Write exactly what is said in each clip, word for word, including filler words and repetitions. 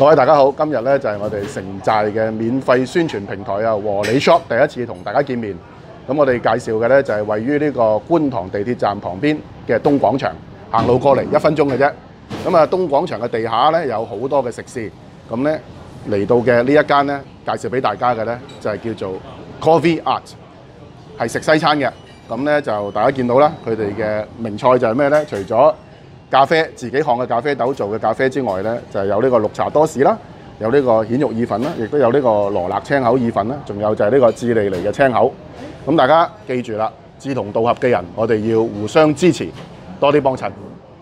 各位大家好，今日咧就係我哋城寨嘅免費宣傳平台啊，和你 shop 第一次同大家見面。咁我哋介紹嘅咧就係位於呢個觀塘地鐵站旁邊嘅東廣場，行路過嚟一分鐘嘅啫。咁啊，東廣場嘅地下咧有好多嘅食肆，咁咧嚟到嘅呢一間咧介紹俾大家嘅咧就係叫做 Coffee Art， 係食西餐嘅。咁咧就大家見到啦，佢哋嘅名菜就係咩咧？除咗咖啡自己烘嘅咖啡豆做嘅咖啡之外咧，就係有呢個綠茶多士啦，有呢個蜆肉意粉啦，亦都有呢個羅勒青口意粉啦，仲有就係呢個智利尼嘅青口。咁大家記住啦，志同道合嘅人，我哋要互相支持，多啲幫襯。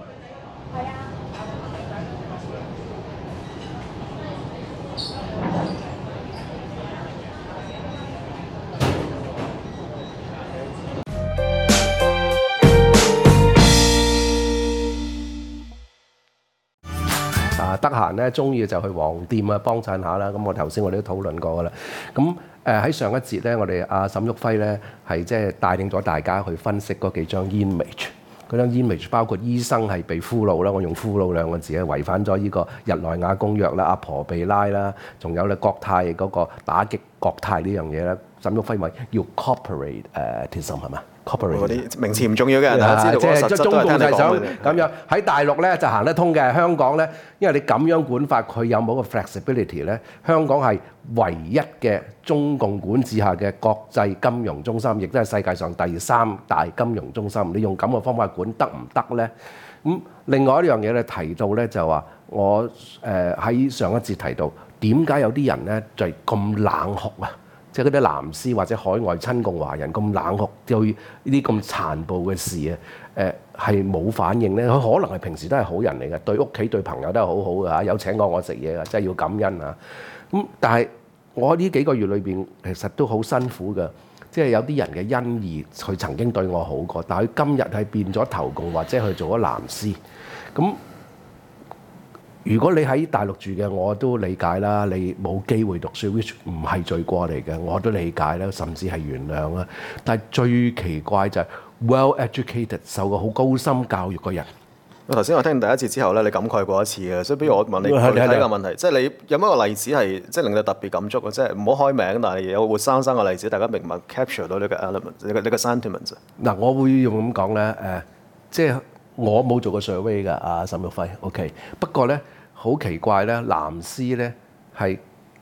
得閒咧，中意就去黃店啊幫襯下啦。咁我頭先我哋都討論過噶啦。咁誒喺上一節咧，我哋阿沈旭輝咧係即係帶領咗大家去分析嗰幾張 image。嗰張 image 包括醫生係被俘虜啦，我用俘虜兩個字咧，違反咗呢個日內瓦公約啦，阿婆被拉啦，仲有咧國泰嗰個打擊國泰呢樣嘢咧，沈旭輝咪要 corporate 誒 tism 係嘛？ 嗰啲名詞唔重要嘅，大家知道嗰個實質都係聽你講嘅。即係中共就係想咁樣喺大陸咧就行得通嘅，香港咧因為你咁樣管法，佢有冇個 flexibility 咧？香港係唯一嘅中共管治下嘅國際金融中心，亦都係世界上第三大金融中心。你用咁嘅方法管得唔得咧？咁另外一樣嘢咧提到咧就話，我誒喺上一節提到點解有啲人咧就係咁冷酷啊？即係嗰啲藍絲或者海外親共華人咁冷酷對呢啲咁殘暴嘅事啊，誒係冇反應咧。佢可能係平時都係好人嚟嘅，對屋企對朋友都係好好嘅嚇，有請過我食嘢嘅，真係要感恩啊。咁但係我呢幾個月裏邊其實都好辛苦嘅，即係有啲人嘅恩義，佢曾經對我好過，但係佢今日係變咗投共或者去做咗藍絲咁。如果你喺大陸住嘅，我都理解啦。你冇機會讀書 ，which 唔係罪過嚟嘅，我都理解啦，甚至係原諒啦。但係最奇怪就係 well educated 受過好高深教育嘅人。 我頭先我聽第一節之後咧，你感慨過一次嘅，所以不如我問你具體嘅問題，即係你有冇一個例子係即係令你特別感觸嘅？即係唔好開名，但係有活生生嘅例子，大家明白 capture 到呢個 element， 呢個呢個 sentiment。嗱， 我會用咁講咧，誒，即係我冇做過 survey 㗎，阿沈旭輝 ，OK。不過咧，好奇怪咧，藍絲咧係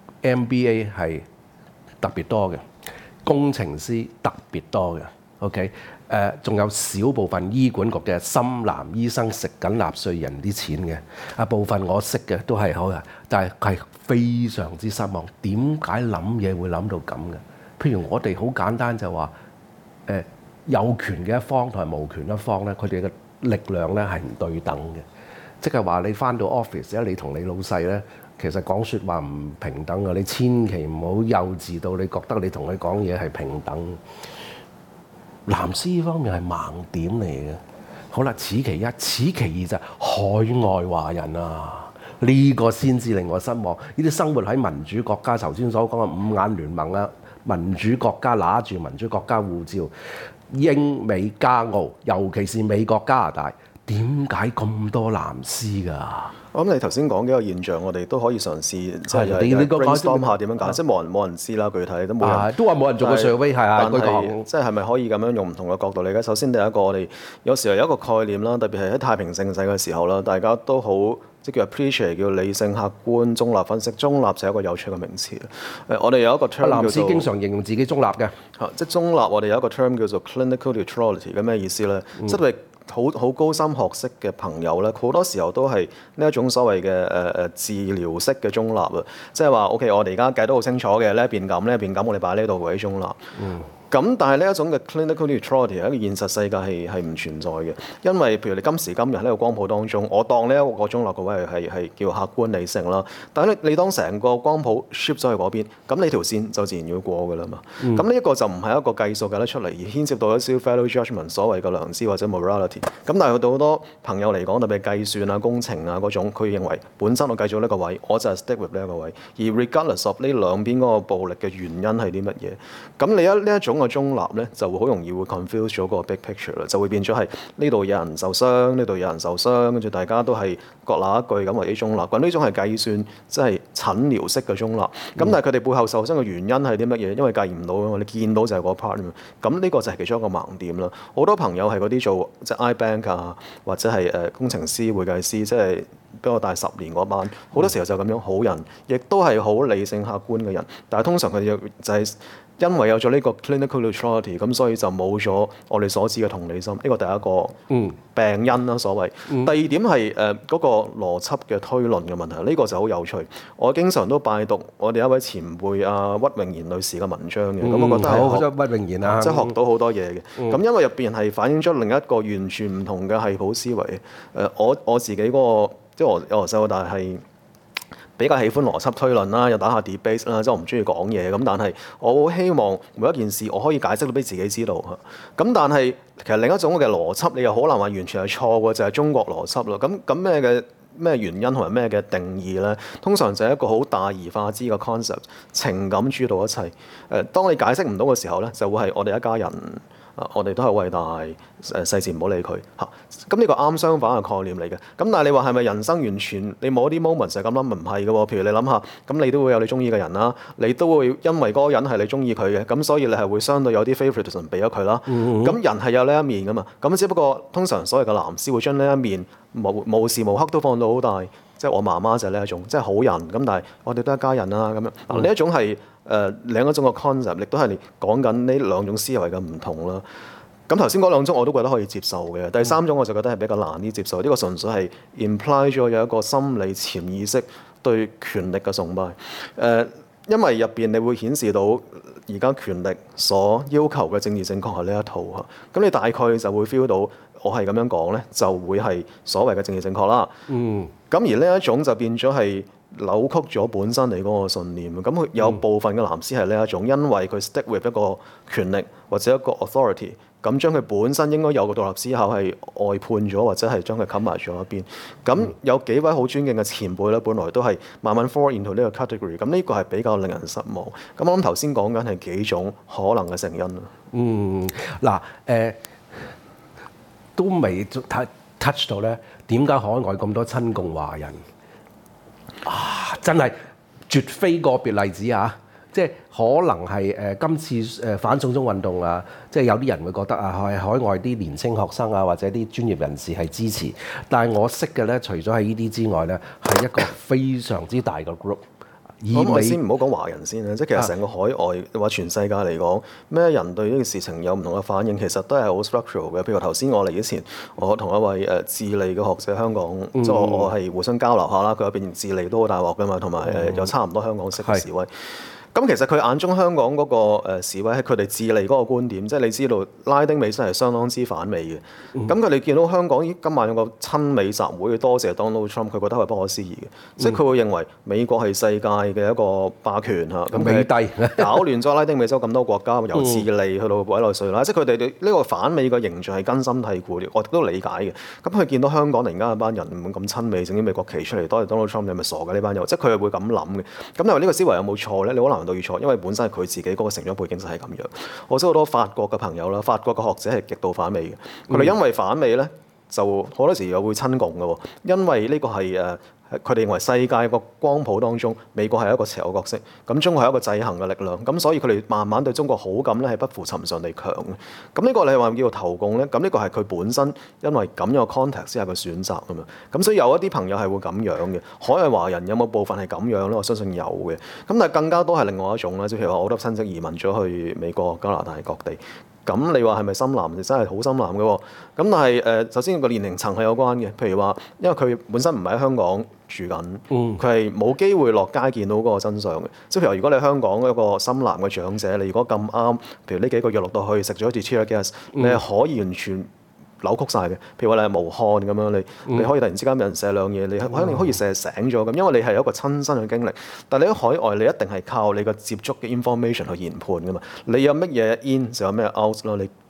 M B A 係特別多嘅，工程師特別多嘅 ，OK， 誒、呃，仲有少部分醫管局嘅深藍醫生食緊納稅人啲錢嘅，啊部分我識嘅都係好嘅，但係係非常之失望。點解諗嘢會諗到咁嘅？譬如我哋好簡單就話，誒、呃、有權嘅一方同埋無權一方咧，佢哋嘅力量咧係唔對等嘅。即係話你返到 office 咧，你同你老細咧，其實講説話唔平等嘅。你千祈唔好幼稚到你覺得你同佢講嘢係平等。藍絲呢方面係盲點嚟嘅。好啦，此其一，此其二就係海外華人啊，呢個先至令我失望。呢啲生活喺民主國家，頭先所講嘅五眼聯盟啊，民主國家拿住民主國家護照，英美加澳，尤其是美國加拿大。點解咁多藍絲㗎？ 我諗你頭先講幾個現象，我哋都可以嘗試即係你你 brainstorm 下點樣解，即係冇人冇人知啦，具體都冇人。 都話冇人做過 survey 係啊， 但係即係係咪可以咁樣用唔同嘅角度嚟解？首先第一個，我哋有時候有一個概念啦，特別係喺太平盛世嘅時候啦，大家都好即叫 appreciate 叫理性、客觀、中立分析。中立就係一個有趣嘅名詞。誒，我哋有一個 term 叫做藍絲經常形容自己中立嘅。 嚇，即係中立，我哋有一個 term 叫做 clinical neutrality，咁咩意思咧？即係好好高深學識嘅朋友咧，好多時候都係呢一種所謂嘅誒誒治療式嘅中立啊，即係話 OK，我哋而家計得好清楚嘅呢一邊咁，呢一邊咁，我哋擺呢度為中立。嗯。咁但係呢一種嘅 clinical neutrality 喺個現實世界係係唔存在嘅，因為譬如你今時今日喺呢個光譜當中，我當呢一個中立個位係係叫客觀理性啦。但係你你當成個光譜 shift 咗去嗰邊，咁你條線就自然要過㗎啦嘛。咁呢一個就唔係一個計數計得出嚟，而牽涉到一啲 value judgment 所謂嘅良知或者 morality。咁但係對好多朋友嚟講，特別係計算啊、工程啊嗰種，佢認為本身我計咗呢個位，我就係 stick with 呢一個位。而 regardless of 呢兩邊嗰個暴力嘅原因係啲乜嘢，咁你一呢一種種嘅中立咧，就會好容易會 confuse 咗個 big picture 啦，就會變咗係呢度有人受傷，呢度有人受傷，跟住大家都係各鬧一句咁為之中立。咁呢種係計算即係診療式嘅中立。咁、嗯、但係佢哋背後受傷嘅原因係啲乜嘢？因為計唔到啊嘛，你見到就係嗰 part 啊嘛。咁呢個就係其中一個盲點啦。好多朋友係嗰啲做即係 iBank 啊，或者係誒工程師、會計師，即係比我大十年嗰班，好多時候就咁樣好人，亦都係好理性客觀嘅人。但係通常佢哋就係因為有咗呢個 clinical neutrality，咁所以就冇咗我哋所知嘅同理心。呢、這個第一個病因啦，所謂。嗯、第二點係誒嗰個邏輯嘅推論嘅問題，呢、這個就好有趣。我經常都拜讀我哋一位前輩阿屈穎妍女士嘅文章嘅，咁、嗯、我覺得係學屈穎妍啊， 即係學到好多嘢嘅。咁、嗯、因為入邊係反映咗另一個完全唔同嘅系譜思維。誒、呃，我我自己嗰、那個即係我我由細到大係比較喜歡邏輯推論啦，又打下 debate 啦，即係我唔中意講嘢咁，但係我好希望每一件事我可以解釋到俾自己知道嚇。咁但係其實另一種嘅邏輯，你又好難話完全係錯嘅，就係、是、中國邏輯啦。咁咁咩嘅咩原因同埋咩嘅定義咧？通常就係一個好大而化之嘅 concept， 情感主導一切。誒，當你解釋唔到嘅時候咧，就會係我哋一家人。啊！我哋都係偉大，誒細節唔好理佢嚇。咁呢個啱相反嘅概念嚟嘅。咁但係你話係咪人生完全你冇啲 moment 就係咁諗？唔係嘅喎。譬如你諗下，咁你都會有你中意嘅人啦，你都會因為嗰個人係你中意佢嘅，咁所以你係會相對有啲 favoritism 俾咗佢啦。咁、嗯、人係有呢一面噶嘛。咁只不過通常所謂嘅藍絲會將呢一面無無時無刻都放到好大。即係我媽媽就係呢一種，即係好人咁，但係我哋都係一家人啦咁樣。嗱呢一種係誒、呃、另一種嘅 concept，亦都係講緊呢兩種思維嘅唔同啦。咁頭先嗰兩種我都覺得可以接受嘅，第三種我就覺得係比較難啲接受。呢、這個純粹係 imply 咗有一個心理潛意識對權力嘅崇拜。誒、呃，因為入邊你會顯示到而家權力所要求嘅政治正確係呢一套嚇。咁你大概就會 feel 到。我係咁樣講咧，就會係所謂嘅政治正確啦。嗯。咁而呢一種就變咗係扭曲咗本身你嗰個信念。咁佢有部分嘅藍絲係呢一種，因為佢 stick with 一個權力或者一個 authority，咁將佢本身應該有個獨立思考係外判咗，或者係將佢冚埋咗一邊。咁有幾位好尊敬嘅前輩咧，本來都係慢慢 fall into 呢個 category。咁呢個係比較令人失望。咁我諗頭先講緊係幾種可能嘅成因啦。 嗯。嗱，誒。都未 touch 到咧，點解海外咁多親共華人啊？真係絕非個別例子啊！即係可能係誒、呃、今次誒反送中運動啊，即係有啲人會覺得啊，係海外啲年青學生啊，或者啲專業人士係支持。但係我識嘅咧，除咗係呢啲之外咧，係一個非常之大嘅 group。 咁我先唔好講華人先啦，即係其實成個海外或全世界嚟講，咩人對呢件事情有唔同嘅反應，其實都係好 structural 嘅。譬如頭先我嚟之前，我同一位誒智利嘅學者香港，即係、嗯、我我係互相交流下啦。佢入邊智利都好大鑊㗎嘛，同埋誒有差唔多香港式嘅示威。咁其實佢眼中香港嗰個示威係佢哋智利嗰個觀點，即係你知道拉丁美真係相當之反美嘅。咁佢哋見到香港今晚有個親美集會，多謝 Donald Trump，佢覺得係不可思議嘅。即係佢會認為美國係世界嘅一個霸權嚇，咁佢搞亂咗拉丁美洲咁多國家，由智利去到委內瑞拉，即係佢哋對呢個反美嘅形象係根深蒂固，我都理解嘅。咁佢見到香港突然間一班人唔咁親美，整啲美國旗出嚟，多謝 Donald Trump，你係咪傻嘅呢班友？即係佢係會咁諗嘅。咁你話呢個思維有冇錯咧？你好難對錯，因為本身係佢自己嗰個成長背景就係咁樣。我識好多法國嘅朋友啦，法國嘅學者係極度反美嘅。佢哋因為反美咧，就好多時又會親共嘅喎。因為呢個係誒，佢哋認為世界個光譜當中，美國係一個邪惡角色，咁中國係一個制衡嘅力量。咁所以佢哋慢慢對中國好感咧係不負尋常地強嘅。咁呢個你話叫做投共咧？咁呢個係佢本身因為咁樣嘅 context 之下嘅選擇咁樣。咁所以有一啲朋友係會咁樣嘅。海外華人有冇部分係咁樣咧？我相信有嘅。咁但係更加多係另外一種啦，即係譬如話我好多親戚移民咗去美國、加拿大各地。咁你話係咪深藍？真係好深藍嘅喎。咁但係誒、呃，首先個年齡層係有關嘅。譬如話，因為佢本身唔喺香港住緊，佢係冇機會落街見到嗰個真相嘅。即係譬如如果你香港一個深藍嘅長者，你如果咁啱，譬如呢幾個月落到去食咗一次 tear gas，你係可以完全扭曲晒嘅。譬如話你係無漢咁樣，你你可以突然之間有人射兩嘢，你肯定可以射醒咗咁，因為你係有一個親身嘅經歷。但係你喺海外，你一定係靠你個接觸嘅 information 去研判噶嘛。你有乜嘢 in 就有咩 out 咯。你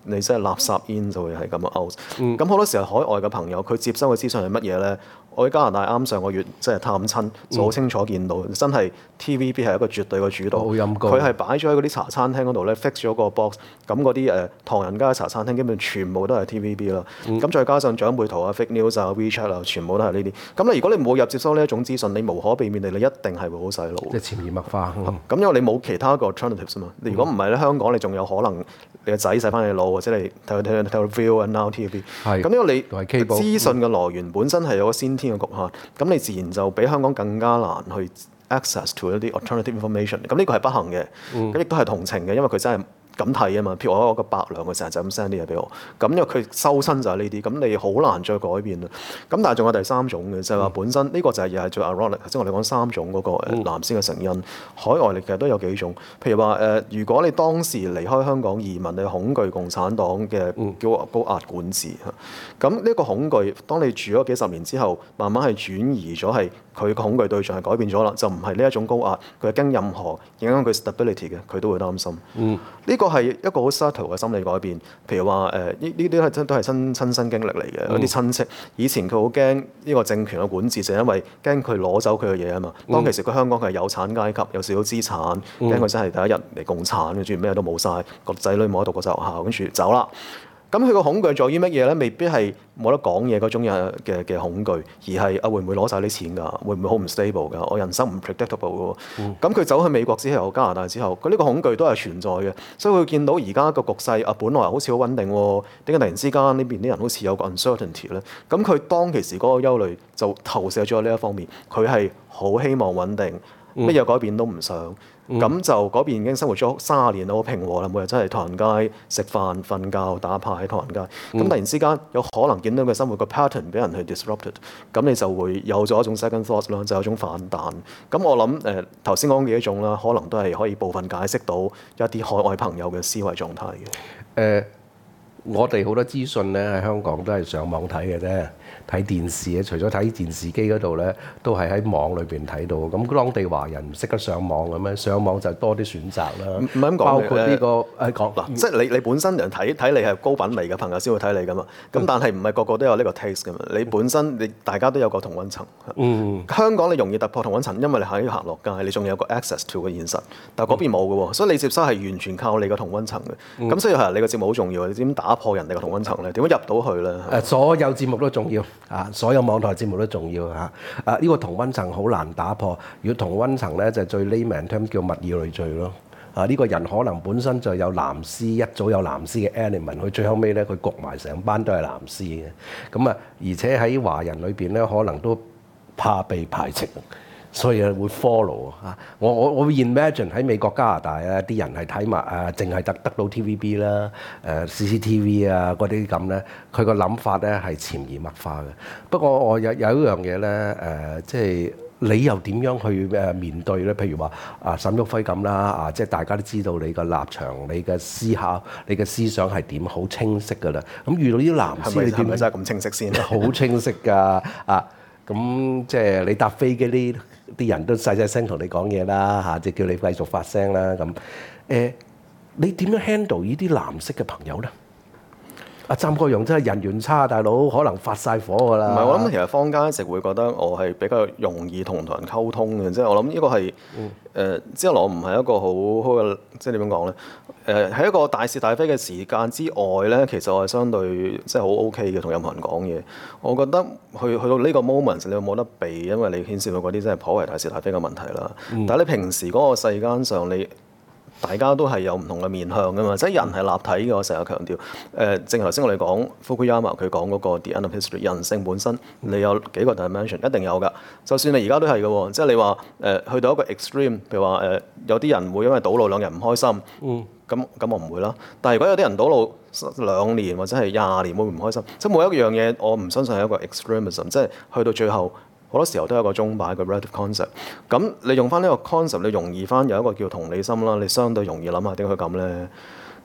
你真係垃圾煙就會係咁樣 out。咁好多時候海外嘅朋友佢接收嘅資訊係乜嘢咧？我喺加拿大啱上個月即係探親，就好清楚見到，嗯、真係 T V B 係一個絕對嘅主導。佢係擺咗喺嗰啲茶餐廳嗰度咧 fix 咗個 box，咁嗰啲誒唐人街嘅茶餐廳基本全部都係 T V B 啦。咁、嗯、再加上長輩圖啊、fake news 啊、WeChat 啊，全部都係呢啲。咁你如果你冇入接收呢一種資訊，你無可避免地你一定係會好洗腦。 即係潛移默化。咁、 嗯、因為你冇其他個 alternatives 啊嘛。你如果唔係咧，香港你仲有可能你個仔洗翻你腦，或者你睇睇睇 View 啊、Now T V B。係。咁因為你資訊嘅來源本身係有個先天嘅局限，咁你自然就比香港更加難去 access to 一啲 alternative information。咁呢個係不幸嘅，咁亦都係同情嘅，因為佢真係咁睇啊嘛。譬如我一個伯娘，佢成日就咁 send 啲嘢俾我，咁因為佢收身就係呢啲，咁你好難再改變啦。咁但係仲有第三種嘅，就係話本身呢個就係又係最 ironic，即係我哋講三種嗰個藍絲嘅成因。海外其實都有幾種，譬如話誒，如果你當時離開香港移民，你恐懼共產黨嘅高高壓管治嚇，咁呢個恐懼，當你住咗幾十年之後，慢慢係轉移咗係佢個恐懼對象係改變咗啦，就唔係呢一種高壓，佢係經任何影響佢 stability 嘅，佢都會擔心。嗯，呢個係一個好 subtle 嘅心理改變。譬如話誒，呢呢啲係真都係親親身經歷嚟嘅。有啲親戚以前佢好驚呢個政權嘅管治，就係因為驚佢攞走佢嘅嘢啊嘛。當其時佢香港佢係有產階級，有少少資產，驚佢真係第一日嚟共產，跟住咩都冇晒，個仔女冇得讀國際學校，跟住走啦。咁佢個恐懼在於乜嘢咧？未必係冇得講嘢嗰種嘅嘅嘅恐懼，而係啊會唔會攞晒啲錢㗎？會唔會好唔 stable 㗎？我人生唔 predictable 㗎喎。咁佢、嗯、走去美國之後、加拿大之後，佢呢個恐懼都係存在嘅。所以佢見到而家個局勢啊，本來好似好穩定喎，點解突然之間呢邊啲人好似有個 uncertainty 咧？咁佢當其時嗰個憂慮就投射咗喺呢一方面，佢係好希望穩定，乜嘢改變都唔想。咁、嗯、就嗰邊已經生活咗三十年啦，好平和啦，每日真係唐人街食飯、瞓覺、打牌喺唐人街。咁、嗯、突然之間有可能見到佢生活個 pattern 俾人去 disrupted，咁你就會有咗一種 second thought 啦，就有一種反彈。咁我諗誒頭先講嘅一種啦，可能都係可以部分解釋到一啲海外朋友嘅思維狀態嘅。誒、 呃，我哋好多資訊咧喺香港都係上網睇嘅啫。睇電視咧，除咗睇電視機嗰度咧，都係喺網裏邊睇到。咁當地華人唔識得上網咁樣，上網就多啲選擇啦。 唔係咁講， 包括呢、呢個誒講嗱，即係你你本身人睇睇你係高品味嘅朋友先會睇你噶嘛。咁、嗯、但係唔係個個都有呢個 taste 噶嘛。你本身你大家都有個同溫層。嗯。香港你容易突破同溫層，因為你喺行落街，你仲有個 access to 嘅現實。但係嗰邊冇嘅喎，所以你接收係完全靠你個同溫層嘅。咁、嗯、所以係你個節目好重要。你點打破人哋個同溫層咧？點樣入到去咧？ 誒，所有節目都重要。啊！所有網台節目都重要嚇。啊！呢、這個同溫層好難打破。如果同溫層咧，就最 layman term 叫物以類聚咯。啊！呢、這個人可能本身就有藍絲，一早有藍絲嘅 element，佢最後尾咧，佢焗埋成班都係藍絲嘅。咁啊，而且喺華人裏邊咧，可能都怕被排斥，所以會 follow 啊！我我我會 imagine 喺美國加拿大啊，啲人係睇埋啊，淨係得得到 T V B 啦、誒 C C T V 啊嗰啲咁咧，佢個諗法咧係潛移默化嘅。不過我有有一樣嘢咧誒，即係你又點樣去誒面對咧？譬如話啊，沈旭輝咁啦啊，即係大家都知道你個立場、你嘅思考、你嘅思想係點，好清晰㗎啦。咁遇到呢啲藍絲，你點係咪真係咁清晰先？ 好清晰㗎啊！咁即係你搭飛機呢啲人都細細聲同你講嘢啦嚇，即係叫你繼續發聲啦咁。誒，你點樣 handle 呢啲藍色嘅朋友咧？阿湛國陽真係人緣差，大佬可能發晒火㗎啦。 唔係，我諗其實坊間一直會覺得我係比較容易同同人溝通嘅，即係我諗呢個係誒、嗯呃，之後我唔係一個好好嘅，即係點樣講咧？誒、呃，喺一個大是大非嘅時間之外咧，其實我係相對即係好 OK 嘅，同任何人講嘢。我覺得去去到呢個 moment，你冇得避，因為你牽涉到嗰啲真係頗為大是大非嘅問題啦。嗯、但係你平時嗰個世間上你。大家都係有唔同嘅面向㗎嘛，即係人係立體嘅。我成日強調，誒、呃，正頭先我哋講 Fukuyama 佢講嗰個 The End of History，人性本身你有幾個 dimension， 一定有㗎。就算你而家都係嘅喎，即係你話誒、呃、去到一個 extreme，譬如話誒、呃、有啲人會因為堵路兩日唔開心，嗯，咁咁我唔會啦。但係如果有啲人堵路兩年或者係廿年會唔開心，即係每一樣嘢我唔相信係一個 extremism， 即係去到最後。好多時候都有個鐘擺個 relative concept，咁你用翻呢個 concept，你容易翻有一個叫同理心啦，你相對容易諗下點解佢咁咧？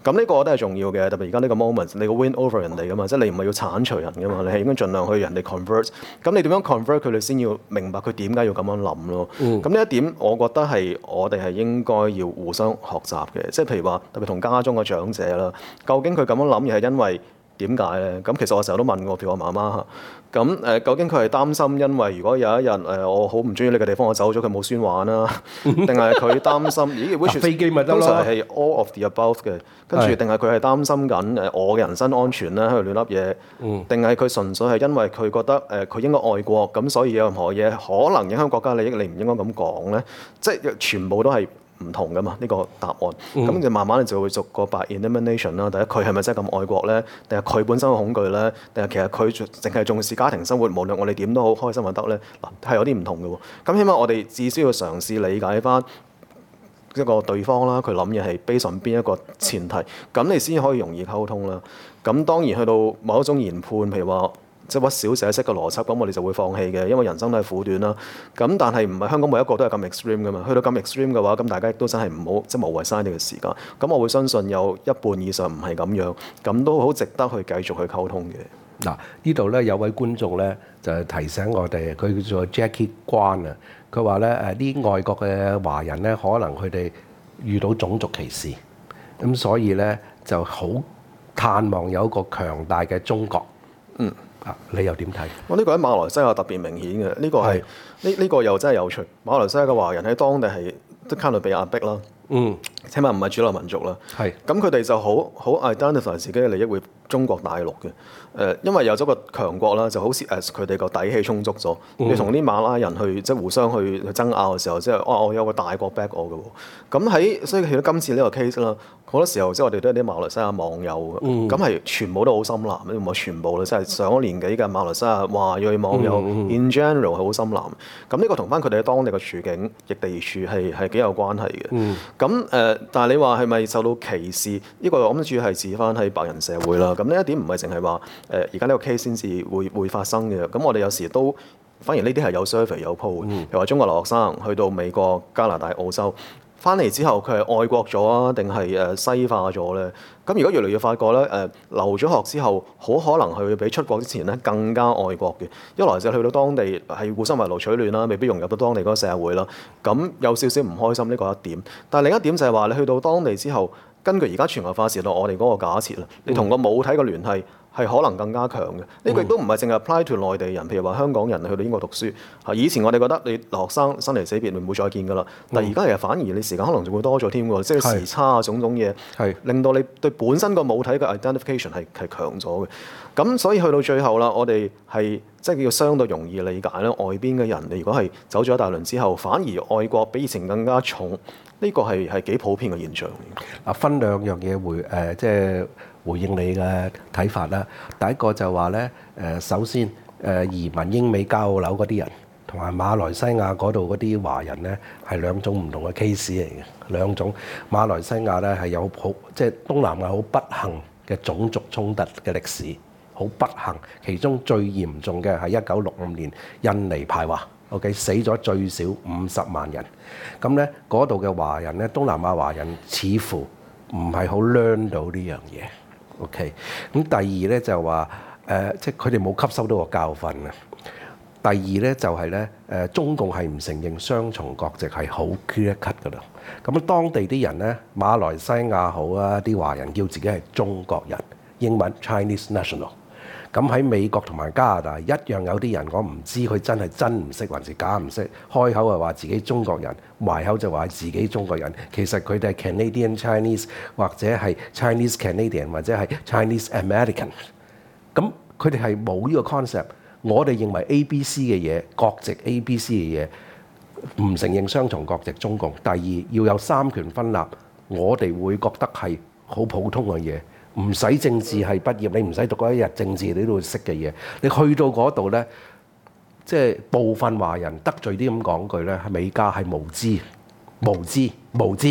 咁呢個都係重要嘅，特別而家呢個 moment，你個 win over 人哋噶嘛，即係你唔係要剷除人噶嘛，你係應該盡量去人哋 convert。咁你點樣 convert 佢，你先要明白佢點解要咁樣諗咯。咁呢、嗯、一點，我覺得係我哋係應該要互相學習嘅。即係譬如話，特別同家中嘅長者啦，究竟佢咁樣諗，而係因為點解咧？咁其實我成日都問過，譬如我媽媽嚇，咁誒究竟佢係擔心，因為如果有一日誒我好唔中意呢個地方，我走咗佢冇孫玩啦，定係佢擔心？咦，which 飛機咪得咯？ 通常係 all of the above 嘅，跟住定係佢係擔心緊誒我嘅人身安全咧，喺度亂噏嘢，定係佢純粹係因為佢覺得誒佢應該愛國，咁所以有任何嘢可能影響國家利益，你唔應該咁講咧？即係全部都係唔同噶嘛，呢、這個答案，咁就、嗯、慢慢你就會逐個 by elimination 啦。第一，佢係咪真係咁愛國咧？定係佢本身嘅恐懼咧？定係其實佢淨係重視家庭生活，無論我哋點都好開心就得咧？嗱，係有啲唔同嘅喎。咁起碼我哋至少要嘗試理解翻一個對方啦，佢諗嘢係 based on邊一個前提，咁你先可以容易溝通啦。咁當然去到某一種研判，譬如話，即係屈小寫式嘅邏輯，咁我哋就會放棄嘅，因為人生都係苦短啦。咁但係唔係香港每一個都係咁 extreme 噶嘛？去到咁 extreme 嘅話，咁大家亦都真係唔好即係無謂嘥你嘅時間。咁我會相信有一半以上唔係咁樣，咁都好值得去繼續去溝通嘅。 嗱，呢度咧有位觀眾咧就係提醒我哋，佢叫做 Jackie 關啊，佢話咧誒啲外國嘅華人咧，可能佢哋遇到種族歧視，咁所以咧就好盼望有一個強大嘅中國。嗯。啊！你又點睇？ 我呢個喺馬來西亞特別明顯嘅，呢、這個係呢呢個又真係有趣。馬來西亞嘅華人喺當地係都卡到被壓迫啦。嗯，起碼唔係主流民族啦。係是。咁佢哋就好好 identify 自己嘅利益會中國大陸嘅。誒、呃，因為有咗個強國啦，就好似誒佢哋個底氣充足咗。嗯、你同啲馬拉人去即係互相去去爭拗嘅時候，即係哦，我有個大國 back 我嘅喎。咁喺所以去到今次呢個 case 啦。好多時候即係我哋都係啲馬來西亞網友，咁係、嗯、全部都好深藍，唔係全部啦，即係上咗年紀嘅馬來西亞華裔網友、嗯、in general 係好深藍。咁呢個同翻佢哋喺當地嘅處境、逆地處係係幾有關係嘅。咁誒、嗯呃，但係你話係咪受到歧視？呢、呢個我諗主要係指翻喺白人社會啦。咁呢一點唔係淨係話誒而家呢個 case 先至會會發生嘅。咁我哋有時都反而呢啲係有 survey 有 poll，譬如話中國留學生去到美國、加拿大、澳洲。翻嚟之後，佢係愛國咗啊，定係誒西化咗咧？咁如果越嚟越發覺咧，誒、呃、留咗學之後，好可能佢會比出國之前咧更加愛國嘅。一來就去到當地係互相圍爐取暖啦，未必融入到當地嗰個社會啦。咁有少少唔開心呢個一點。但係另一點就係話，你去到當地之後，根據而家全球化時代我哋嗰個假設啦，你同個母體嘅聯繫係可能更加強嘅。呢、這個亦都唔係淨係 apply to 內地人，譬如話香港人去到英國讀書。嚇，以前我哋覺得你留學生生離死別唔會再見㗎啦。但係而家其實反而你時間可能仲會多咗添喎，即係時差啊種種嘢，係令到你對本身個母體嘅 identification 係係強咗嘅。咁所以去到最後啦，我哋係即係叫相對容易理解啦。外邊嘅人，你如果係走咗一大輪之後，反而愛國比以前更加重，呢、這個係係幾普遍嘅現象。 啊，分兩樣嘢回誒、呃，即係回應你嘅睇法啦。第一個就話咧誒，首先誒、呃、移民英美交樓嗰啲人，同埋馬來西亞嗰度嗰啲華人咧，係兩種唔同嘅 case 嚟嘅。兩種馬來西亞咧係有好即係東南亞好不幸嘅種族衝突嘅歷史。好不幸，其中最嚴重嘅係一九六五年印尼排華 ，OK 死咗最少五十萬人。咁咧嗰度嘅華人咧，東南亞華人似乎唔係好 learn 到呢樣嘢，OK。咁第二咧就話誒、呃，即係佢哋冇吸收到個教訓啊。第二咧就係咧誒，中共係唔承認雙重國籍係好 clear cut 噶啦。咁當地啲人咧，馬來西亞好啊，啲華人叫自己係中國人，英文 Chinese National。咁喺美國同埋加拿大一樣有啲人，我唔知佢真係真唔識還是假唔識，開口就話自己中國人，埋口就話自己中國人，其實佢哋係 Canadian Chinese 或者係 Chinese Canadian 或者係 Chinese American。咁佢哋係冇呢個 concept。我哋認為 A B C 嘅嘢，國籍 A B C 嘅嘢，唔承認雙重國籍中共。第二要有三權分立，我哋會覺得係好普通嘅嘢。唔使政治系畢業，你唔使讀嗰一日政治，你都會識嘅嘢。你去到嗰度咧，即係部分華人得罪啲咁講句咧，係美加係無知、無知、無知。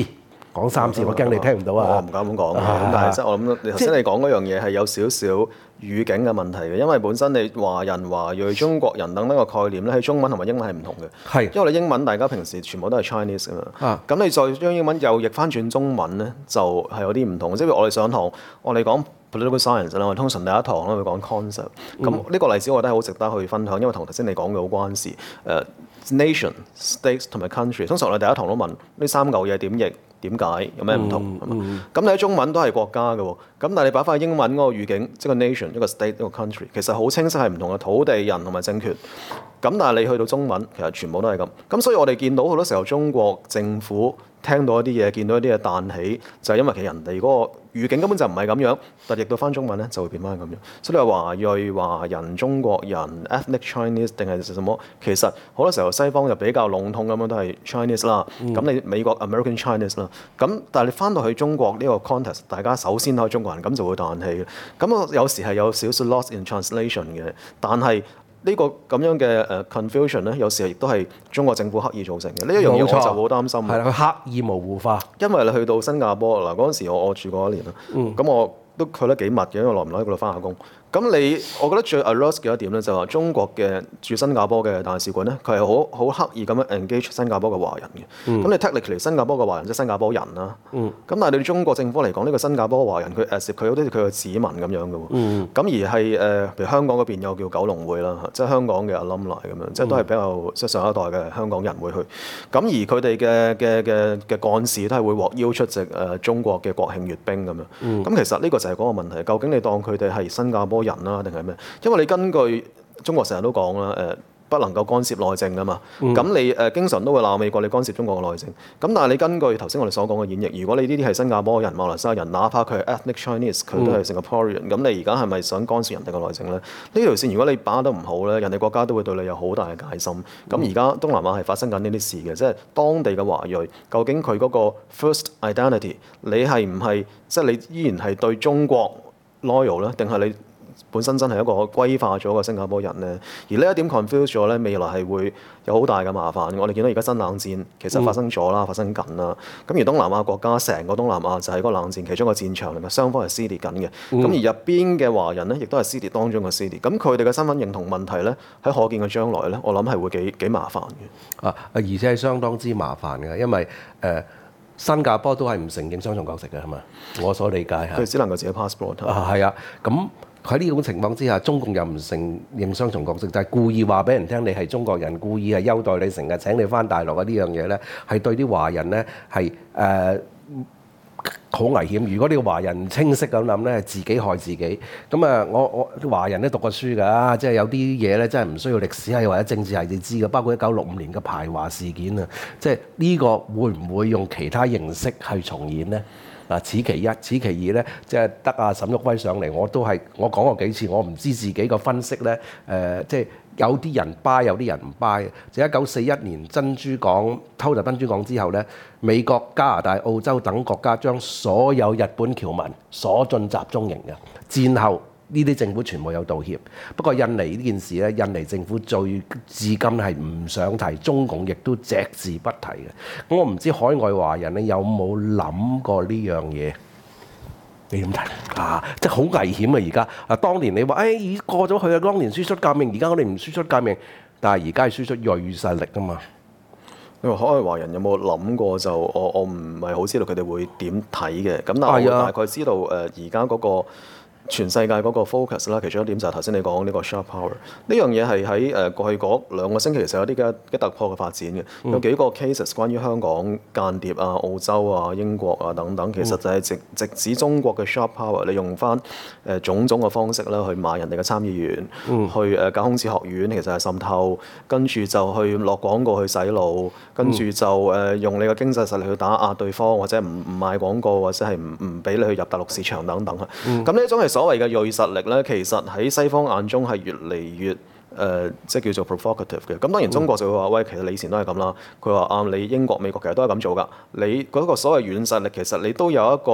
講三次，我驚你聽唔到啊！ 我唔敢咁講，咁但係即係我諗，你頭先你講嗰樣嘢係有少少語境嘅問題嘅，因為本身你華人、華裔、中國人等等個概念咧，喺中文同埋英文係唔同嘅。 係， 因為你英文大家平時全部都係 Chinese 㗎嘛，咁、啊、你再將英文又譯翻轉中文咧，就係、是、有啲唔同。即係我哋上堂，我哋講 political science 啦，我哋通常第一堂咧會講 concept。咁呢、嗯、個例子我覺得係好值得去分享，因為同頭先你講嘅好關事。誒、uh, nation、states 同埋 country， 通常我哋第一堂都問呢三嚿嘢點譯？點解有咩唔同？咁、嗯嗯、你喺中文都係國家嘅喎，咁但係你擺翻去英文嗰個語境，即係個 nation、一個 state、一個 country， 其實好清晰係唔同嘅土地、人同埋政權。咁但係你去到中文，其實全部都係咁。咁所以我哋見到好多時候中國政府聽到一啲嘢，見到一啲嘢彈起，就係、是、因為其實人哋嗰個語境根本就唔係咁樣，但譯到翻中文咧就會變翻咁樣。所以你話華裔、華人、中國人、ethnic Chinese 定係什麼？其實好多時候西方就比較籠統咁樣都係 Chinese 啦。咁、嗯、你美國 American Chinese 啦。咁但係你翻到去中國呢個 context，大家首先係中國人，咁就會彈起嘅。咁我有時係有少少 lost in translation 嘅，但係呢個咁樣嘅誒 confusion 咧，有時亦都係中國政府刻意造成嘅。呢一樣嘢我就好擔心。係啦，佢刻意模糊化。 因為你去到新加坡嗱，嗰陣時我我住過一年啦，咁、嗯、我都去得幾密嘅，因為耐唔耐喺嗰度翻下工。咁你，我覺得最 alert 嘅一點咧，就係話中國嘅駐新加坡嘅大使館咧，佢係好好刻意咁樣 engage 新加坡嘅華人嘅。咁、嗯、你 technically 新加坡嘅華人即係新加坡人啦。咁、嗯、但係對中國政府嚟講，呢、這個新加坡華人佢 as 佢好似佢嘅子民咁樣嘅喎。咁、嗯、而係誒，譬、呃、如香港嗰邊有叫九龍會啦，即係香港嘅 alumni 咁樣，即係都係比較即係上一代嘅香港人會去。咁而佢哋嘅嘅嘅嘅幹事都係會獲邀出席誒、呃、中國嘅國慶閱兵咁樣。咁、嗯、其實呢個就係嗰個問題，究竟你當佢哋係新加坡人啦，定係咩？因為你根據中國成日都講啦，誒、呃、不能夠干涉內政啊嘛。咁、嗯、你誒、呃、經常都會鬧美國你干涉中國嘅內政。咁但係你根據頭先我哋所講嘅演繹，如果你呢啲係新加坡人、馬來西亞人，哪怕佢係 ethnic Chinese， 佢都係 Singaporean，咁、嗯、你而家係咪想干涉人哋嘅內政咧？呢條線如果你把握得唔好咧，人哋國家都會對你有好大嘅戒心。咁而家東南亞係發生緊呢啲事嘅，即係當地嘅華裔，究竟佢嗰個 first identity， 你係唔係即係你依然係對中國 loyal 咧，定係你本身真係一個歸化咗嘅新加坡人咧？而呢一點 confuse 咗咧，未來係會有好大嘅麻煩。我哋見到而家新冷戰其實發生咗啦，發生緊啦。咁而東南亞國家成個東南亞就係嗰個冷戰其中一個戰場嚟嘅，雙方係撕裂緊嘅。咁、嗯、而入邊嘅華人咧，亦都係撕裂當中嘅撕裂。咁佢哋嘅身份認同問題咧，喺可見嘅將來咧，我諗係會幾幾麻煩嘅。啊， 而且係相當之麻煩嘅，因為誒。呃新加坡都係唔承認雙重國籍嘅，係嘛？我所理解係。 佢只能夠自己 passport。 啊，係啊。咁喺呢種情況之下，中共又唔承認雙重國籍，就係、是、故意話俾人聽你係中國人，故意係優待你，成日請你翻大陸啊！呢樣嘢咧，係對啲華人咧係誒好危險。如果呢個華人清晰咁諗咧，係自己害自己。咁啊，我我啲華人都讀過書㗎，即係有啲嘢咧，真係唔需要歷史系或者政治系你知嘅，包括一九六五年嘅排華事件啊。即係呢個會唔會用其他形式去重演呢？嗱，此其一，此其二咧，即係得阿沈旭暉上嚟，我都係我講過幾次，我唔知自己個分析咧，誒、呃，即係有啲人 buy，有啲人唔 buy。就一九四一年珍珠港偷襲珍珠港之後咧，美國、加拿大、澳洲等國家將所有日本僑民鎖進集中營嘅。戰後呢啲政府全部有道歉，不過印尼呢件事咧，印尼政府最至今係唔想提，中共亦都隻字不提嘅。咁我唔知海外華人咧有冇諗過呢樣嘢？你點睇啊？即係好危險啊！而家啊，當年你話誒已過咗去啦，當年輸出革命，而家我哋唔輸出革命，但係而家係輸出銳實力啊嘛。 你話海外華人有冇諗過？就我我唔係好知道佢哋會點睇嘅。咁但係我大概知道誒而家嗰個全世界嗰個 focus 啦，其中一點就係頭先你講呢個 sharp power 呢樣嘢係喺誒過去嗰兩個星期其實有啲嘅嘅突破嘅發展嘅，有幾個 cases 關於香港間諜啊、澳洲啊、英國啊等等，其實就係直直指中國嘅 sharp power，你用翻誒種種嘅方式啦去買人哋嘅參議員，嗯、去誒搞空子學院，其實係滲透，跟住就去落廣告去洗腦，跟住就誒用你嘅經濟實力去打壓對方，或者唔唔賣廣告，或者係唔唔俾你去入大陸市場等等啊。咁呢一種係所謂嘅銳實力咧，其實喺西方眼中係越嚟越誒、呃，即係叫做 provocative 嘅。咁當然中國就會話：喂，其實你以前都係咁啦。佢話啊，你英國、美國其實都係咁做㗎。你嗰個所謂軟實力，其實你都有一個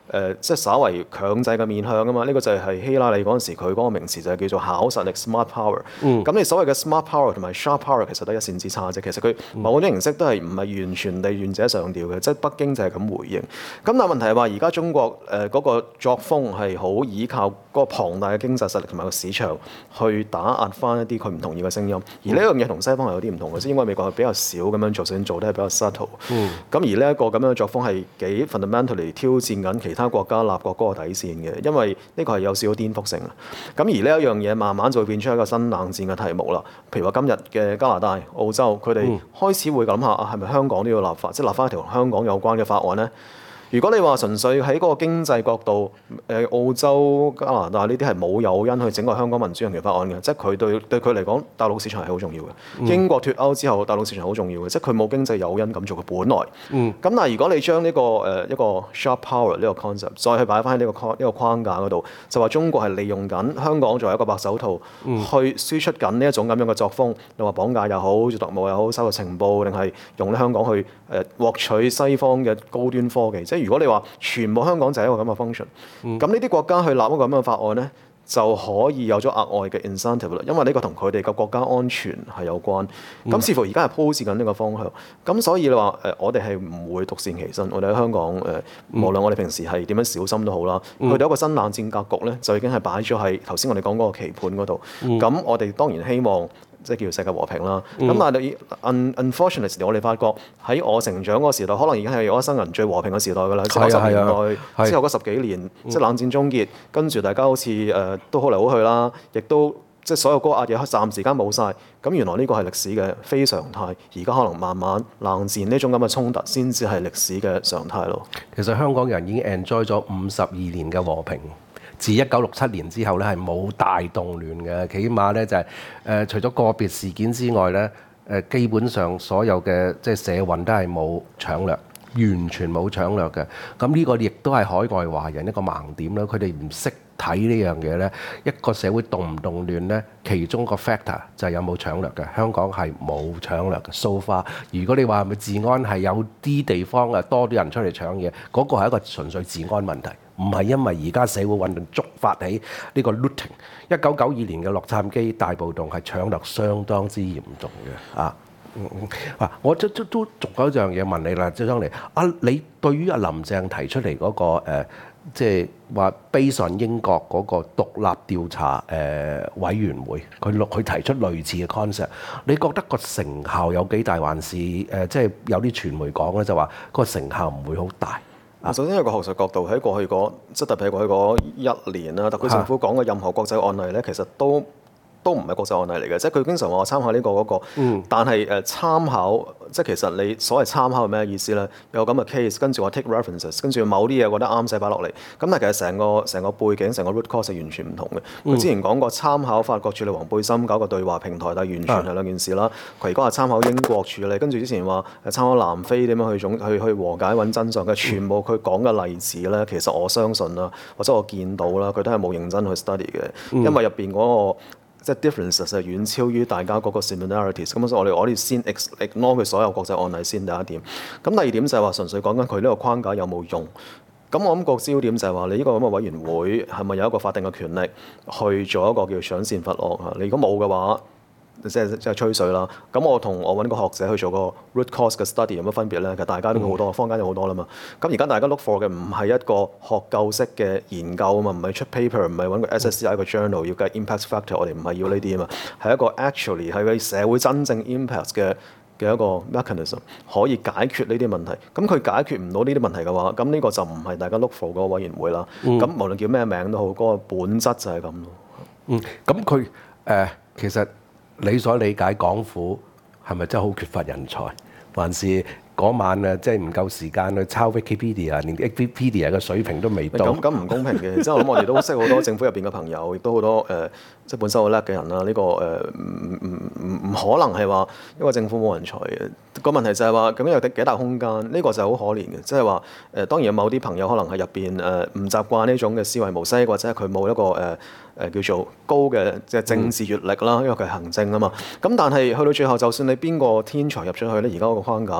誒即係稍為強制嘅面向啊嘛。呢、這個就係希拉里嗰陣時佢嗰個名詞就係叫做巧實力 （smart power）。咁、嗯、你所謂嘅 smart power 同埋 sharp power 其實都一線之差啫。其實佢某種形式都係唔係完全地願者上調嘅，即係北京就係咁回應。咁但係問題係話而家中國誒嗰、呃那個作風係好依靠嗰個龐大嘅經濟實力同埋個市場去打壓翻一啲佢唔同意嘅聲音。而呢樣嘢同西方係有啲唔同嘅，即係因為美國係比較少咁樣做，甚至做得係比較 subtle。咁、嗯、而呢一個咁樣嘅作風係幾 fundamentally 挑戰緊其他國家立國嗰個底線嘅，因為呢個係有少少顛覆性嘅。咁而呢一樣嘢慢慢就會變出一個新冷戰嘅題目啦。譬如話今日嘅加拿大、澳洲，佢哋開始會諗下啊，係咪香港都要立法，即係立翻一條同香港有關嘅法案呢？如果你話純粹喺嗰個經濟角度，誒澳洲、加拿大呢啲係冇誘因去整個香港民主人權法案嘅，即係佢對對佢嚟講，大陸市場係好重要嘅。嗯、英國脫歐之後，大陸市場好重要嘅，即係佢冇經濟誘因咁做嘅本來。咁、嗯、但係如果你將呢、呢個誒、呃、一個 sharp power 呢個 concept 再去擺翻喺呢個框呢個框架嗰度，就話中國係利用緊香港作為一個白手套，嗯、去輸出緊呢一種咁樣嘅作風。你話綁架又好，做特務又好，收到情報，定係用香港去誒、呃、獲取西方嘅高端科技，即係如果你話全部香港就係一個咁嘅 function，咁呢啲國家去立一個咁嘅法案呢，就可以有咗額外嘅 incentive 啦，因為呢個同佢哋嘅國家安全係有關。咁似乎而家係鋪設緊呢個方向，咁所以你話誒、呃，我哋係唔會獨善其身。我哋喺香港誒、呃，無論我哋平時係點樣小心都好啦，去到一個新冷戰格局呢，就已經係擺咗喺頭先我哋講嗰個棋盤嗰度。咁、嗯、我哋當然希望。即係叫世界和平啦。咁、嗯、但係 unfortunately 我哋發覺喺我成長嗰個時代，可能已經係我一生人最和平嘅時代㗎啦。九十年代之後嗰十幾年，嗯、即係冷戰終結，跟住大家好似誒、呃、都好嚟好去啦，亦都即係所有嗰個壓嘢暫時間冇晒。咁原來呢個係歷史嘅非常態，而家可能慢慢冷戰呢種咁嘅衝突先至係歷史嘅常態咯。 其實香港人已經 enjoy 咗五十二年嘅和平。自一九六七年之後咧，係冇大動亂嘅，起碼咧就係、是、誒、呃、除咗個別事件之外咧，誒、呃、基本上所有嘅即係社運都係冇搶掠，完全冇搶掠嘅。咁呢個亦都係海外華人一個盲點啦，佢哋唔識睇呢樣嘢咧。一個社會動唔動亂咧，其中個 factor 就係有冇搶掠嘅。香港係冇搶掠嘅 so far。如果你話係咪治安係有啲地方啊多啲人出嚟搶嘢，嗰、那個係一個純粹治安問題。唔係因為而家社會運動觸發起呢個 looting， 一九九二年嘅洛杉磯大暴動係搶掠相當之嚴重嘅啊！啊，我都都都仲有一樣嘢問你啦，張生嚟啊，你對於阿林鄭提出嚟嗰、那個、呃、即係話 based on 英國嗰個獨立調查誒、呃、委員會，佢落佢提出類似嘅 concept， 你覺得個成效有幾大，還是誒、呃、即係有啲傳媒講咧就話個成效唔會好大？ 首先有個學術角度，喺過去嗰即係特別係過去嗰一年啦，特區政府講嘅任何國際案例咧，其實都都唔係國際案例嚟嘅，即係佢經常話我參考呢個嗰個，嗯、但係誒、呃、參考即係其實你所謂參考係咩意思咧？有咁嘅 case，跟住我 take references，跟住某啲嘢覺得啱寫擺落嚟，咁但係其實成個成個背景、成個 root cause 係完全唔同嘅。佢、嗯、之前講過參考法國處理黃背心搞個對話平台，但係完全係兩件事啦。佢而家係參考英國處理，跟住之前話誒參考南非點樣去總去去和解揾真相嘅，全部佢講嘅例子咧，其實我相信啦，或者我見到啦，佢都係冇認真去 study 嘅，因為入邊嗰個。即係 differences 係遠超於大家嗰個 similarities，咁所以我哋我哋先 ignore 佢所有國際案例先第一點。咁第二點就係話純粹講緊佢呢個框架有冇用。咁我諗個焦點就係話你呢個咁嘅委員會係咪有一個法定嘅權力去做一個叫賞善罰惡啊？你如果冇嘅話，即係即係吹水啦。咁我同我揾個學者去做個 root cause 嘅 study 有乜分別咧？其實大家都好多，坊間有好多啦嘛。咁而家大家 look for 嘅唔係一個學究式嘅研究啊嘛，唔係出 paper，唔係揾個 S S C I 個 journal 要計 impact factor，我哋唔係要呢啲啊嘛，係一個 actually 係個社會真正 impact 嘅嘅一個 mechanism 可以解決呢啲問題。咁佢解決唔到呢啲問題嘅話，咁呢個就唔係大家 look for 嗰個委員會啦。咁、嗯、無論叫咩名都好，嗰、嗰個本質就係咁咯。 嗯，咁佢誒其實。你所理解港府係咪真係好缺乏人才，還是嗰晚啊即係唔夠時間去抄 Wikipedia， 連 Wikipedia 嘅水平都未到？咁咁唔公平嘅。即係我諗我哋都識好多政府入邊嘅朋友，亦都好多誒、呃、即係本身好叻嘅人啦。呢、這個誒唔唔唔唔可能係話一個政府冇人才嘅。個問題就係話咁有幾大空間？呢、這個就係好可憐嘅。即係話誒當然有某啲朋友可能係入邊誒唔習慣呢種嘅思維模式，或者係佢冇一個誒。呃誒叫做高嘅即係政治閲歷啦，因為佢係行政啊嘛。咁但係去到最後，就算你邊個天才入咗去咧，而家嗰個框架，你係咪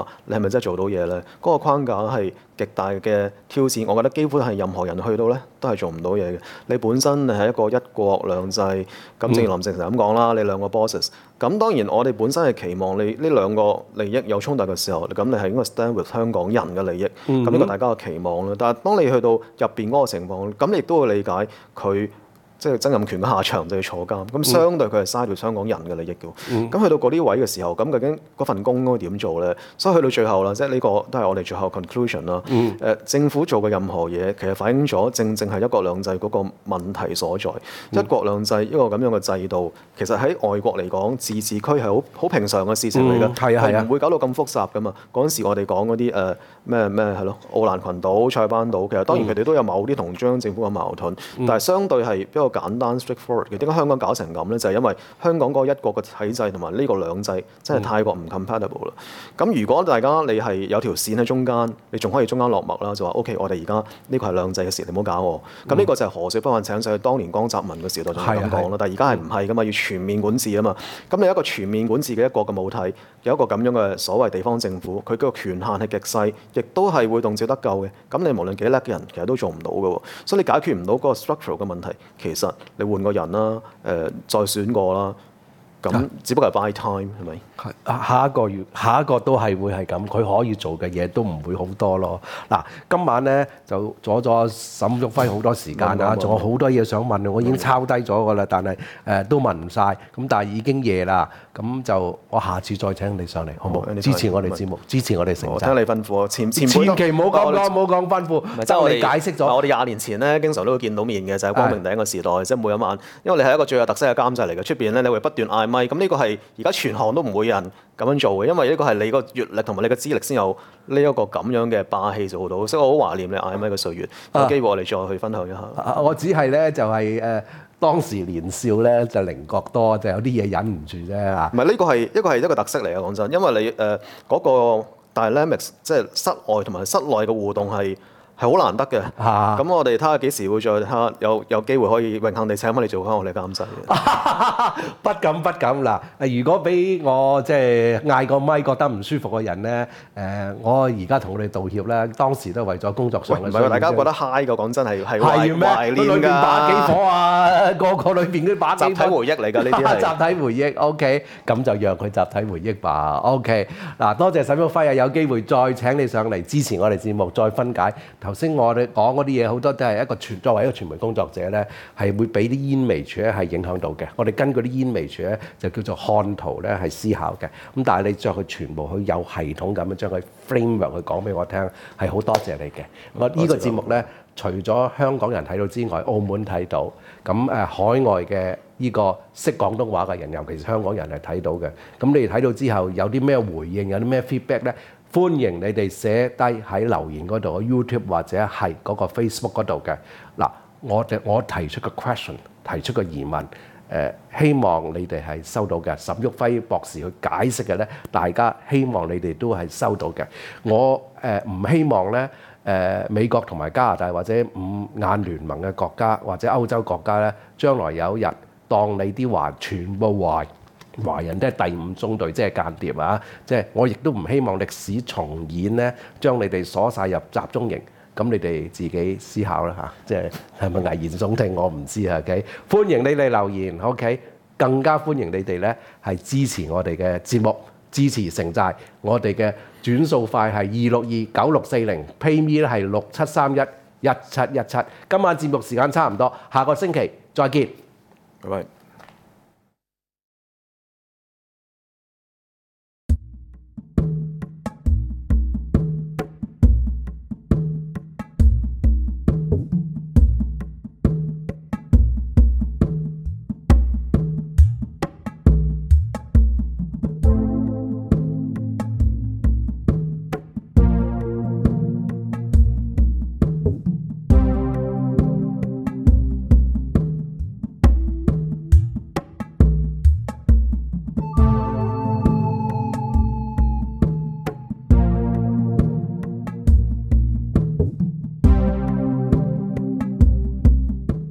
真係做到嘢咧？嗰、嗰個框架係極大嘅挑戰，我覺得幾乎係任何人去到咧都係做唔到嘢嘅。你本身係一個一國兩制，咁正如林鄭成咁講啦，你兩個 bosses，咁當然我哋本身係期望你呢兩個利益有衝突嘅時候，咁你係應該 stand with 香港人嘅利益，咁呢個大家嘅期望啦。但係當你去到入邊嗰個情況，咁你亦都會理解佢。即係曾蔭權嘅下場就要坐監，咁相對佢係嘥掉香港人嘅利益嘅。咁、嗯、去到嗰啲位嘅時候，咁究竟嗰份工應該點做咧？所以去到最後啦，即係呢個都係我哋最後 conclusion 啦。誒、嗯呃，政府做嘅任何嘢，其實反映咗正正係一國兩制嗰個問題所在。嗯、一國兩制一個咁樣嘅制度，其實喺外國嚟講，自治區係好好平常嘅事情嚟㗎，係啊係啊，唔會搞到咁複雜㗎嘛。嗰陣時我哋講嗰啲誒咩咩係咯，奧蘭群島、塞班島，其實當然佢哋都有某啲同中央政府嘅矛盾，嗯、但係相對係比較簡單 straightforward 嘅。點解香港搞成咁咧？就係、是、因為香港嗰個一國嘅體制同埋呢個兩制真係太過唔 compatible 啦。咁、嗯、如果大家你係有條線喺中間，你仲可以中間落墨啦，就話 OK， 我哋而家呢個係兩制嘅事，你唔好搞我。咁呢、嗯、個就係河水不犯井水，當年江澤民嘅時代就係咁講啦。但係而家係唔係噶嘛？要全面管治啊嘛。咁你一個全面管治嘅一國嘅母體，有一個咁樣嘅所謂地方政府，佢個權限係極細，亦都係會動輒得咎嘅。咁你無論幾叻嘅人，其實都做唔到嘅。所以你解決唔到嗰個 structural 嘅問題，其實你換個人啦，誒、呃、再選過啦，咁只不過係 buy time 係咪？ 係下一個月，下一個都係會係咁，佢可以做嘅嘢都唔會好多咯。嗱，今晚咧就阻咗沈旭輝好多時間啊，仲有好多嘢想問，我已經抄低咗㗎啦，但係誒、呃、都問唔晒。咁但係已經夜啦，咁就我下次再請你上嚟，好唔好？好，支持我哋節目，支持我哋成。 我聽你吩咐，前前千祈唔好講講，唔好講吩咐。 即係我哋解釋咗， 我哋廿年前咧，經常都會見到面嘅，就係、是、光明頂嘅時代，即係每一晚，因為你係一個最有特色嘅監製嚟嘅，出邊咧你會不斷嗌咪，咁呢個係而家全行都唔會有人咁樣做嘅，因為呢個係你個閲歷同埋你個資歷先有呢一個咁樣嘅霸氣做到，所以我好懷念你嗌咪嘅歲月。有機會我哋再去分享一下。 啊、我只係咧就係、是、誒、呃、當時年少咧就稜角多，就有啲嘢忍唔住啫嚇。 唔係呢個係一個係一個特色嚟嘅，講真，因為你誒嗰、呃那個 dynamics 即係室外同埋室內嘅互動係。係好難得嘅，咁、啊、我哋睇下幾時會再睇下有有機會可以榮幸地請翻你做翻我哋監製。 不敢不敢嗱，如果俾我即係嗌個咪覺得唔舒服嘅人咧，誒、呃，我而家同你道歉啦。當時都係為咗工作上嘅。唔係， 大家覺得 high 嘅，講真係係懷念㗎。裏邊把幾火啊，個個裏邊都把幾火。 集體回憶嚟㗎呢啲係。 集體回憶 ，OK，咁就讓佢集體回憶吧。OK，嗱，多謝沈旭輝啊，有機會再請你上嚟支持我哋節目，再分解。頭先我哋講嗰啲嘢好多都係一個傳作為一個傳媒工作者咧，係會俾啲 image 咧係影響到嘅。我哋根據啲 image 咧就叫做看圖咧係思考嘅。咁但係你將佢全部去有系統咁樣將佢 framework 去講俾我聽，係好多謝你嘅。我呢個節目咧，除咗香港人睇到之外，澳門睇到，咁誒海外嘅呢個識廣東話嘅人，尤其是香港人係睇到嘅。咁你哋睇到之後有啲咩回應，有啲咩 feedback 咧？歡迎你哋寫低喺留言嗰度，YouTube 或者係嗰個 Facebook 嗰度嘅。嗱，我哋我提出個 question， 提出個疑問，誒、呃，希望你哋係收到嘅。沈旭輝博士去解釋嘅咧，大家希望你哋都係收到嘅。我誒唔、呃、希望咧，誒、呃、美國同埋加拿大或者五眼聯盟嘅國家或者歐洲國家咧，將來有一日當你啲話全部壞。華人都係第五中隊，即係間諜啊！即係我亦都唔希望歷史重演咧，將你哋鎖晒入集中營。咁你哋自己思考啦嚇，即係係咪危言聳聽？我唔知啊。OK，歡迎你哋留言。OK，更加歡迎你哋咧係支持我哋嘅節目，支持城寨。我哋嘅轉數快係二六二九六四零 ，Pay Me 咧係六七三一一七一七。今晚節目時間差唔多，下個星期再見。 拜拜。